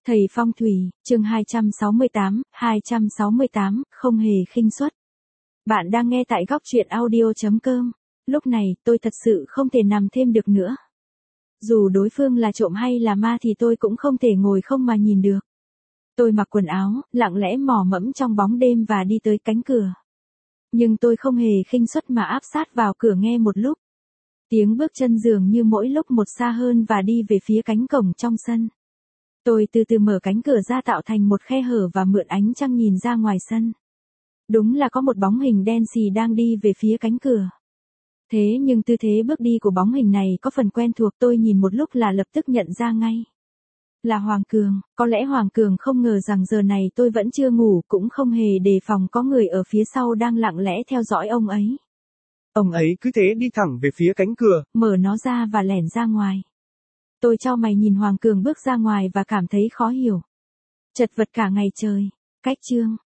Thầy phong thủy, chương 268, không hề khinh suất. Bạn đang nghe tại góc truyện audio.com. Lúc này, tôi thật sự không thể nằm thêm được nữa. Dù đối phương là trộm hay là ma thì tôi cũng không thể ngồi không mà nhìn được. Tôi mặc quần áo, lặng lẽ mò mẫm trong bóng đêm và đi tới cánh cửa. Nhưng tôi không hề khinh suất mà áp sát vào cửa nghe một lúc. Tiếng bước chân dường như mỗi lúc một xa hơn và đi về phía cánh cổng trong sân. Tôi từ từ mở cánh cửa ra tạo thành một khe hở và mượn ánh trăng nhìn ra ngoài sân. Đúng là có một bóng hình đen xì đang đi về phía cánh cửa. Thế nhưng tư thế bước đi của bóng hình này có phần quen thuộc, tôi nhìn một lúc là lập tức nhận ra ngay. Là Hoàng Cường, có lẽ Hoàng Cường không ngờ rằng giờ này tôi vẫn chưa ngủ, cũng không hề đề phòng có người ở phía sau đang lặng lẽ theo dõi ông ấy. Ông ấy cứ thế đi thẳng về phía cánh cửa, mở nó ra và lẻn ra ngoài. Tôi chau mày nhìn Hoàng Cường bước ra ngoài và cảm thấy khó hiểu. Chật vật cả ngày trời. Cách chương